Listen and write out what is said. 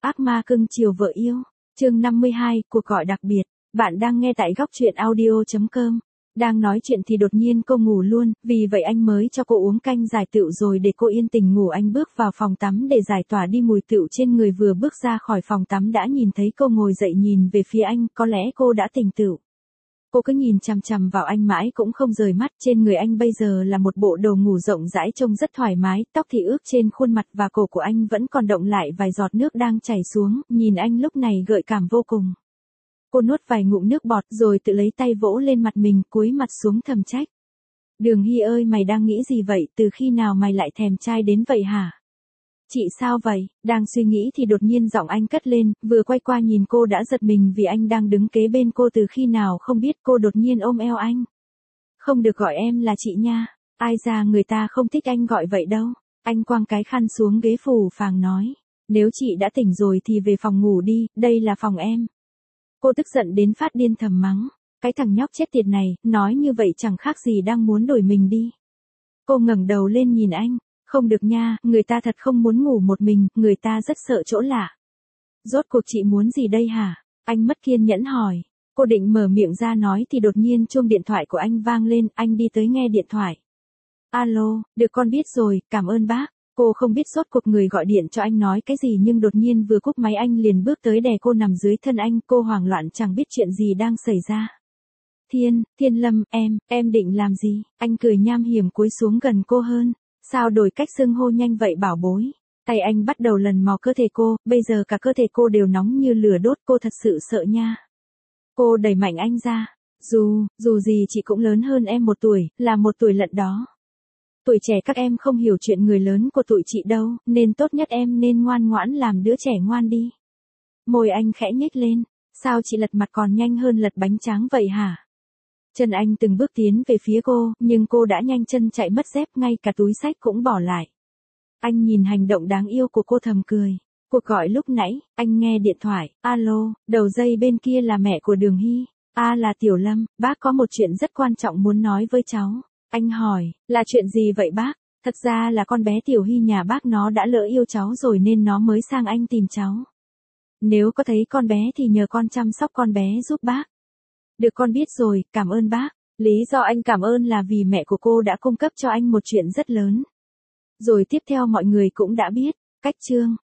Ác ma cưng chiều vợ yêu. Chương 52, cuộc gọi đặc biệt. Bạn đang nghe tại góc truyện audio.com. Đang nói chuyện thì đột nhiên cô ngủ luôn, vì vậy anh mới cho cô uống canh giải tựu rồi để cô yên tình ngủ. Anh bước vào phòng tắm để giải tỏa đi mùi tựu trên người, vừa bước ra khỏi phòng tắm đã nhìn thấy cô ngồi dậy nhìn về phía anh, có lẽ cô đã tỉnh tựu. Cô cứ nhìn chằm chằm vào anh mãi cũng không rời mắt. Trên người anh bây giờ là một bộ đồ ngủ rộng rãi trông rất thoải mái, tóc thì ướt trên khuôn mặt và cổ của anh vẫn còn động lại vài giọt nước đang chảy xuống, nhìn anh lúc này gợi cảm vô cùng. Cô nuốt vài ngụm nước bọt rồi tự lấy tay vỗ lên mặt mình, cúi mặt xuống thầm trách. Đường Hy ơi, mày đang nghĩ gì vậy, từ khi nào mày lại thèm trai đến vậy hả? Chị sao vậy? Đang suy nghĩ thì đột nhiên giọng anh cất lên, vừa quay qua nhìn cô đã giật mình vì anh đang đứng kế bên cô từ khi nào không biết. Cô đột nhiên ôm eo anh. Không được gọi em là chị nha, ai ra người ta không thích anh gọi vậy đâu. Anh quăng cái khăn xuống ghế phù phàng nói, nếu chị đã tỉnh rồi thì về phòng ngủ đi, đây là phòng em. Cô tức giận đến phát điên thầm mắng, cái thằng nhóc chết tiệt này, nói như vậy chẳng khác gì đang muốn đuổi mình đi. Cô ngẩng đầu lên nhìn anh. Không được nha, người ta thật không muốn ngủ một mình, người ta rất sợ chỗ lạ. Rốt cuộc chị muốn gì đây hả? Anh mất kiên nhẫn hỏi. Cô định mở miệng ra nói thì đột nhiên chuông điện thoại của anh vang lên, anh đi tới nghe điện thoại. Alo, được con biết rồi, cảm ơn bác. Cô không biết rốt cuộc người gọi điện cho anh nói cái gì nhưng đột nhiên vừa cúp máy anh liền bước tới đè cô nằm dưới thân anh, cô hoảng loạn chẳng biết chuyện gì đang xảy ra. Thiên Lâm, em định làm gì? Anh cười nham hiểm cúi xuống gần cô hơn. Sao đổi cách xưng hô nhanh vậy bảo bối? Tay anh bắt đầu lần mò cơ thể cô, bây giờ cả cơ thể cô đều nóng như lửa đốt, cô thật sự sợ nha. Cô đẩy mạnh anh ra. Dù gì chị cũng lớn hơn em 1 tuổi, là 1 tuổi lận đó. Tuổi trẻ các em không hiểu chuyện người lớn của tụi chị đâu, nên tốt nhất em nên ngoan ngoãn làm đứa trẻ ngoan đi. Môi anh khẽ nhếch lên, sao chị lật mặt còn nhanh hơn lật bánh tráng vậy hả? Chân anh từng bước tiến về phía cô, nhưng cô đã nhanh chân chạy mất dép, ngay cả túi xách cũng bỏ lại. Anh nhìn hành động đáng yêu của cô thầm cười. Cuộc gọi lúc nãy, anh nghe điện thoại, alo, đầu dây bên kia là mẹ của Đường Hy. Là Tiểu Lâm, bác có một chuyện rất quan trọng muốn nói với cháu. Anh hỏi, là chuyện gì vậy bác? Thật ra là con bé Tiểu Hy nhà bác nó đã lỡ yêu cháu rồi nên nó mới sang anh tìm cháu. Nếu có thấy con bé thì nhờ con chăm sóc con bé giúp bác. Được, con biết rồi, cảm ơn bác. Lý do anh cảm ơn là vì mẹ của cô đã cung cấp cho anh một chuyện rất lớn. Rồi tiếp theo mọi người cũng đã biết. Cách chương